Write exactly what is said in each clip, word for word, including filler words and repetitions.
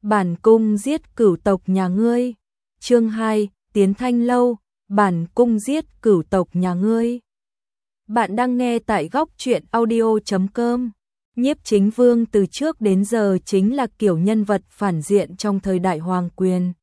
bản cung giết cửu tộc nhà ngươi. Chương hai, Tiến Thanh lâu, bản cung giết cửu tộc nhà ngươi. Bạn đang nghe tại góc truyện audio chấm com. Nhiếp Chính Vương từ trước đến giờ chính là kiểu nhân vật phản diện trong thời đại hoàng quyền.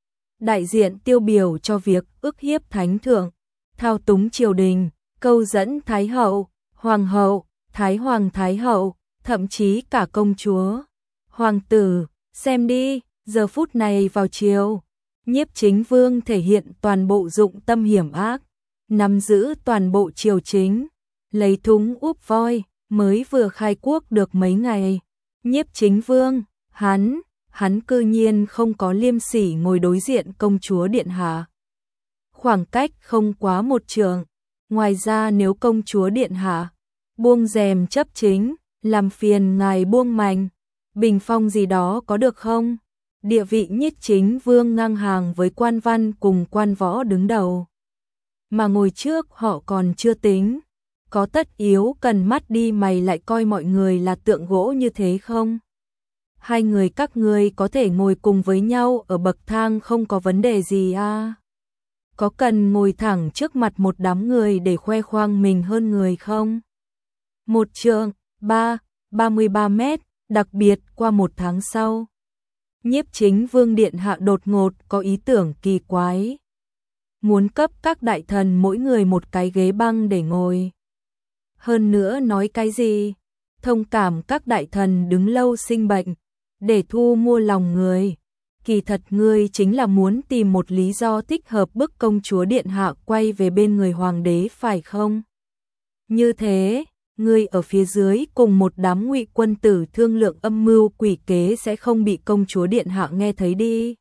Đại diện tiêu biểu cho việc ức hiếp thánh thượng, thao túng triều đình, câu dẫn thái hậu, hoàng hậu, thái hoàng thái hậu, thậm chí cả công chúa, hoàng tử. Xem đi, giờ phút này vào chiều, Nhiếp Chính Vương thể hiện toàn bộ dụng tâm hiểm ác, nắm giữ toàn bộ triều chính, lấy thúng úp voi, mới vừa khai quốc được mấy ngày. Nhiếp Chính Vương, hắn, hắn cư nhiên không có liêm sỉ ngồi đối diện công chúa điện hạ. Khoảng cách không quá một trượng, ngoài ra nếu công chúa điện hạ buông rèm chấp chính, làm phiền ngài buông mành, bình phong gì đó có được không? Địa vị Nhiếp Chính Vương ngang hàng với quan văn cùng quan võ đứng đầu. Mà ngồi trước họ còn chưa tính, có tất yếu cần mắt đi mày lại coi mọi người là tượng gỗ như thế không? Hai người các ngươi có thể ngồi cùng với nhau ở bậc thang không có vấn đề gì à? Có cần ngồi thẳng trước mặt một đám người để khoe khoang mình hơn người không? Một trượng, ba, ba mươi ba mét, đặc biệt qua một tháng sau. Nhiếp Chính Vương điện hạ đột ngột có ý tưởng kỳ quái. Muốn cấp các đại thần mỗi người một cái ghế băng để ngồi. Hơn nữa nói cái gì? Thông cảm các đại thần đứng lâu sinh bệnh, để thu mua lòng người. Kỳ thật ngươi chính là muốn tìm một lý do thích hợp bức công chúa điện hạ quay về bên người hoàng đế phải không? Như thế, ngươi ở phía dưới cùng một đám ngụy quân tử thương lượng âm mưu quỷ kế sẽ không bị công chúa điện hạ nghe thấy đi.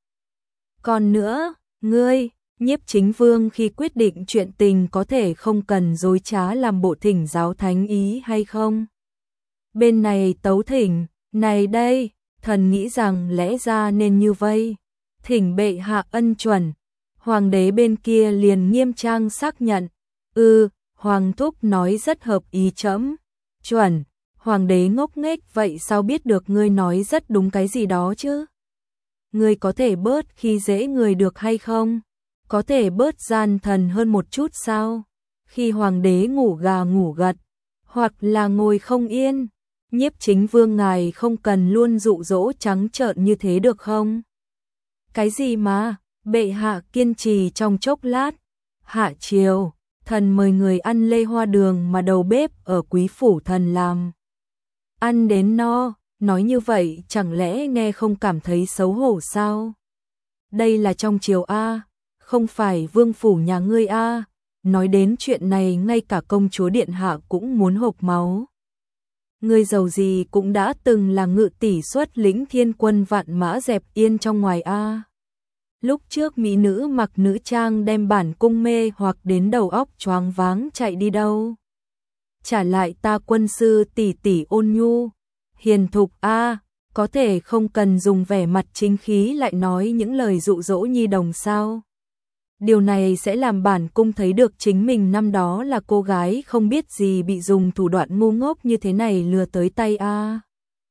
Còn nữa, ngươi, Nhiếp Chính Vương khi quyết định chuyện tình có thể không cần dối trá làm bộ thỉnh giáo thánh ý hay không? Bên này tấu thỉnh, này đây, thần nghĩ rằng lẽ ra nên như vây, thỉnh bệ hạ ân chuẩn. Hoàng đế bên kia liền nghiêm trang xác nhận, ư, ừ, Hoàng thúc nói rất hợp ý trẫm. Chuẩn. Hoàng đế ngốc nghếch, vậy sao biết được ngươi nói rất đúng cái gì đó chứ? Ngươi có thể bớt khi dễ người được hay không? Có thể bớt gian thần hơn một chút sao? Khi hoàng đế ngủ gà ngủ gật, hoặc là ngồi không yên, Nhiếp Chính Vương ngài không cần luôn dụ dỗ trắng trợn như thế được không? Cái gì mà, bệ hạ kiên trì trong chốc lát. Hạ chiều, thần mời người ăn lê hoa đường mà đầu bếp ở quý phủ thần làm. Ăn đến no, nói như vậy chẳng lẽ nghe không cảm thấy xấu hổ sao? Đây là trong triều A, không phải vương phủ nhà ngươi A. Nói đến chuyện này ngay cả công chúa điện hạ cũng muốn hộc máu. Ngươi giàu gì cũng đã từng là ngự tỷ xuất lĩnh thiên quân vạn mã dẹp yên trong ngoài A. Lúc trước mỹ nữ mặc nữ trang đem bản cung mê hoặc đến đầu óc choáng váng chạy đi đâu. Trả lại ta quân sư tỷ tỷ ôn nhu, hiền thục a, có thể không cần dùng vẻ mặt chính khí lại nói những lời dụ dỗ nhi đồng sao? Điều này sẽ làm bản cung thấy được chính mình năm đó là cô gái không biết gì bị dùng thủ đoạn ngu ngốc như thế này lừa tới tay a.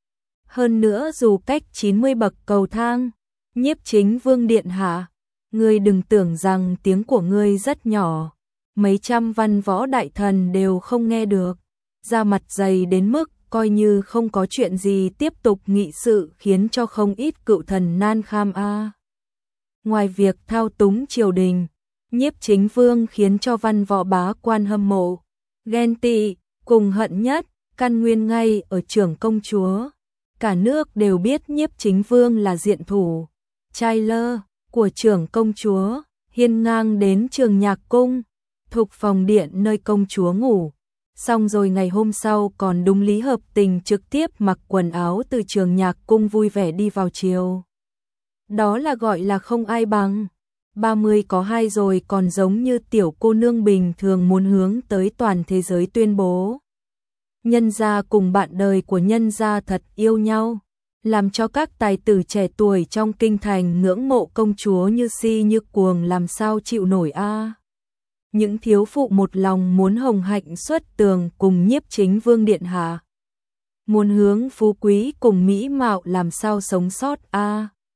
Hơn nữa dù cách chín mươi bậc cầu thang, Nhiếp Chính Vương điện hạ, ngươi đừng tưởng rằng tiếng của ngươi rất nhỏ, mấy trăm văn võ đại thần đều không nghe được, da mặt dày đến mức coi như không có chuyện gì tiếp tục nghị sự khiến cho không ít cựu thần nan kham a. Ngoài việc thao túng triều đình, Nhiếp Chính Vương khiến cho văn võ bá quan hâm mộ, ghen tị, cùng hận nhất, căn nguyên ngay ở trưởng công chúa. Cả nước đều biết Nhiếp Chính Vương là diện thủ, trai lơ của trưởng công chúa, hiên ngang đến trường nhạc cung, thục phòng điện nơi công chúa ngủ. Xong rồi ngày hôm sau còn đúng lý hợp tình trực tiếp mặc quần áo từ trường nhạc cung vui vẻ đi vào chiều. Đó là gọi là không ai bằng. ba mươi có hai rồi còn giống như tiểu cô nương bình thường muốn hướng tới toàn thế giới tuyên bố. Nhân gia cùng bạn đời của nhân gia thật yêu nhau, làm cho các tài tử trẻ tuổi trong kinh thành ngưỡng mộ công chúa như si như cuồng làm sao chịu nổi a. Những thiếu phụ một lòng muốn hồng hạnh xuất tường cùng Nhiếp Chính Vương điện hạ. Muốn hướng phú quý cùng mỹ mạo làm sao sống sót a.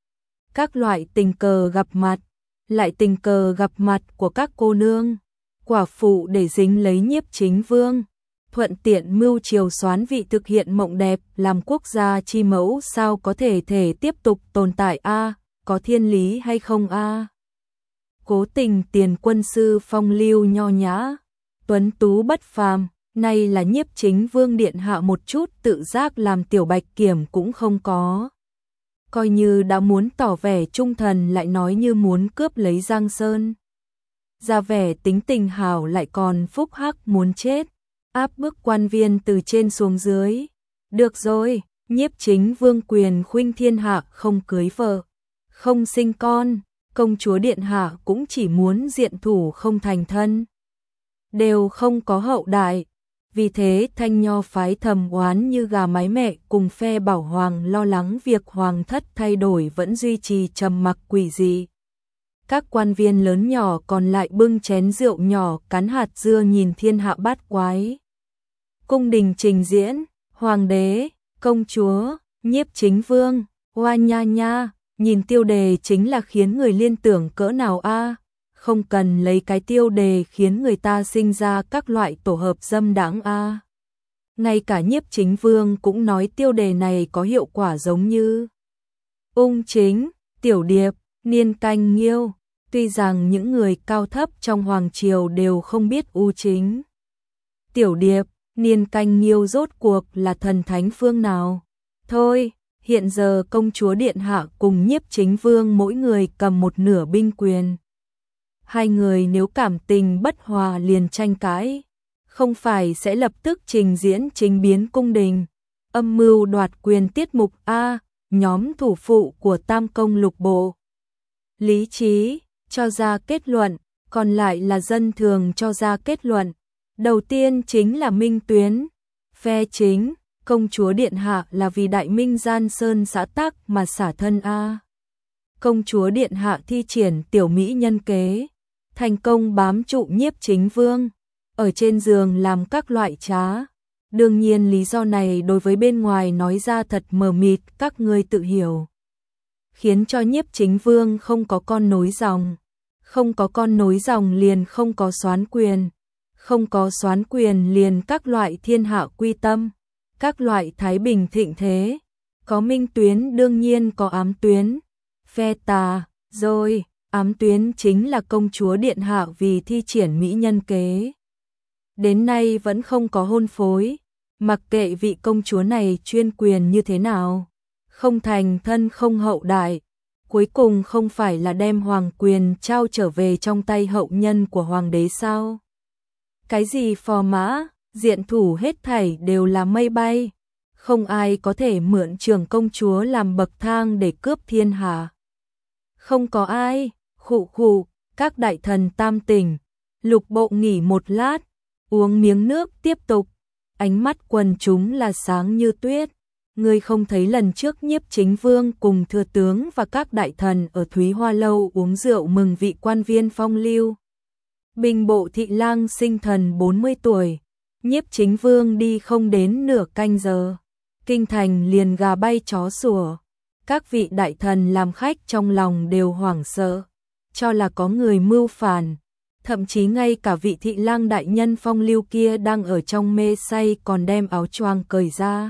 các loại tình cờ gặp mặt, lại tình cờ gặp mặt của các cô nương, quả phụ để dính lấy Nhiếp Chính Vương, thuận tiện mưu triều soán vị thực hiện mộng đẹp làm quốc gia chi mẫu sao có thể thể tiếp tục tồn tại a, có thiên lý hay không a? Cố Tình Tiền quân sư phong lưu nho nhã, tuấn tú bất phàm, nay là Nhiếp Chính Vương điện hạ một chút tự giác làm tiểu bạch kiểm cũng không có. Coi như đã muốn tỏ vẻ trung thần lại nói như muốn cướp lấy Giang Sơn. Ra vẻ tính tình hảo lại còn phúc hắc muốn chết, áp bức quan viên từ trên xuống dưới. Được rồi, Nhiếp Chính Vương quyền khuynh thiên hạ không cưới vợ, không sinh con, công chúa điện hạ cũng chỉ muốn diện thủ không thành thân. Đều không có hậu đại. Vì thế Thanh Nho phái thầm oán như gà mái mẹ cùng phe bảo hoàng lo lắng việc hoàng thất thay đổi vẫn duy trì trầm mặc quỷ dị. Các quan viên lớn nhỏ còn lại bưng chén rượu nhỏ cắn hạt dưa nhìn thiên hạ bát quái. Cung đình trình diễn, hoàng đế, công chúa, Nhiếp Chính Vương, oa nha nha, nhìn tiêu đề chính là khiến người liên tưởng cỡ nào a. Không cần lấy cái tiêu đề khiến người ta sinh ra các loại tổ hợp dâm đãng a. Ngay cả Nhiếp Chính Vương cũng nói tiêu đề này có hiệu quả giống như ung chính, tiểu điệp, niên canh nghiêu. Tuy rằng những người cao thấp trong hoàng triều đều không biết u chính, tiểu điệp, niên canh nghiêu rốt cuộc là thần thánh phương nào. Thôi, hiện giờ công chúa điện hạ cùng Nhiếp Chính Vương mỗi người cầm một nửa binh quyền. Hai người nếu cảm tình bất hòa liền tranh cãi, không phải sẽ lập tức trình diễn chính biến cung đình, âm mưu đoạt quyền tiết mục A, nhóm thủ phụ của Tam Công Lục Bộ. Lý trí cho ra kết luận, còn lại là dân thường cho ra kết luận. Đầu tiên chính là Minh Tuyến, phe chính, công chúa điện hạ là vì Đại Minh gian sơn xã tắc mà xả thân A. Công chúa điện hạ thi triển tiểu mỹ nhân kế, thành công bám trụ Nhiếp Chính Vương, ở trên giường làm các loại trá. Đương nhiên lý do này đối với bên ngoài nói ra thật mờ mịt, các ngươi tự hiểu. Khiến cho Nhiếp Chính Vương không có con nối dòng, không có con nối dòng liền không có soán quyền, không có soán quyền liền các loại thiên hạ quy tâm, các loại thái bình thịnh thế, có minh tuyến đương nhiên có ám tuyến, phe tà, rồi, ám tuyến chính là công chúa điện hạ vì thi triển mỹ nhân kế. Đến nay vẫn không có hôn phối, mặc kệ vị công chúa này chuyên quyền như thế nào, không thành thân không hậu đại, cuối cùng không phải là đem hoàng quyền trao trở về trong tay hậu nhân của hoàng đế sao? Cái gì phò mã, diện thủ hết thảy đều là mây bay, không ai có thể mượn trưởng công chúa làm bậc thang để cướp thiên hạ. Không có ai, khụ khụ, các đại thần tam tỉnh, Lục Bộ nghỉ một lát, uống miếng nước tiếp tục, ánh mắt quần chúng là sáng như tuyết. Ngươi không thấy lần trước Nhiếp Chính Vương cùng thừa tướng và các đại thần ở Thúy Hoa Lâu uống rượu mừng vị quan viên phong lưu. Bình bộ thị lang sinh thần bốn mươi tuổi, Nhiếp Chính Vương đi không đến nửa canh giờ, kinh thành liền gà bay chó sủa. Các vị đại thần làm khách trong lòng đều hoảng sợ, cho là có người mưu phản, thậm chí ngay cả vị thị lang đại nhân phong lưu kia đang ở trong mê say còn đem áo choàng cởi ra.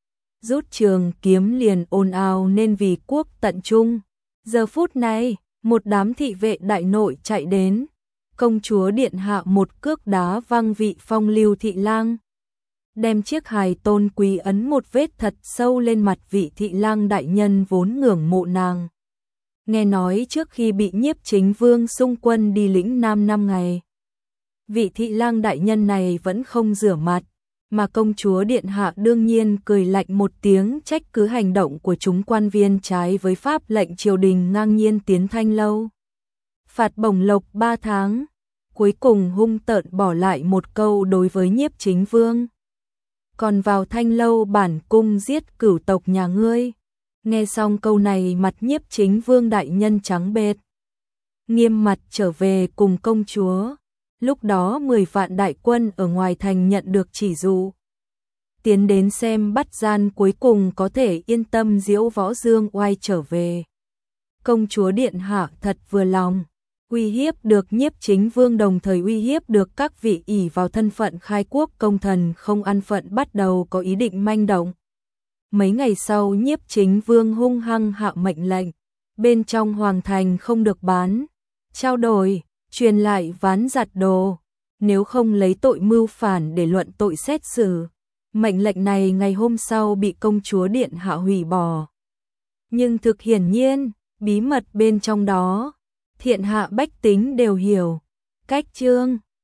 Rút trường kiếm liền ồn ào nên vì quốc tận trung. Giờ phút này, một đám thị vệ đại nội chạy đến, công chúa điện hạ một cước đá văng vị phong lưu thị lang, đem chiếc hài tôn quý ấn một vết thật sâu lên mặt vị thị lang đại nhân vốn ngưỡng mộ nàng. Nghe nói trước khi bị Nhiếp Chính Vương xung quân đi lĩnh Nam năm ngày, vị thị lang đại nhân này vẫn không rửa mặt, mà công chúa điện hạ đương nhiên cười lạnh một tiếng trách cứ hành động của chúng quan viên trái với pháp lệnh triều đình ngang nhiên tiến Thanh Lâu. Phạt bổng lộc ba tháng, cuối cùng hung tợn bỏ lại một câu đối với Nhiếp Chính Vương. Còn vào Thanh Lâu bản cung giết cửu tộc nhà ngươi. Nghe xong câu này mặt Nhiếp Chính Vương đại nhân trắng bệch, nghiêm mặt trở về cùng công chúa. Lúc đó mười vạn đại quân ở ngoài thành nhận được chỉ dụ, tiến đến xem bắt gian cuối cùng có thể yên tâm diễu võ dương oai trở về. công chúa điện hạ thật vừa lòng, uy hiếp được Nhiếp Chính Vương đồng thời uy hiếp được các vị ỷ vào thân phận khai quốc công thần không an phận bắt đầu có ý định manh động. Mấy ngày sau Nhiếp Chính Vương hung hăng hạ mệnh lệnh, bên trong hoàng thành không được bán, trao đổi, truyền lại ván giặt đồ, nếu không lấy tội mưu phản để luận tội xét xử. Mệnh lệnh này ngày hôm sau bị công chúa điện hạ hủy bỏ. Nhưng thực hiển nhiên, bí mật bên trong đó, thiên hạ bách tính đều hiểu. Cách chương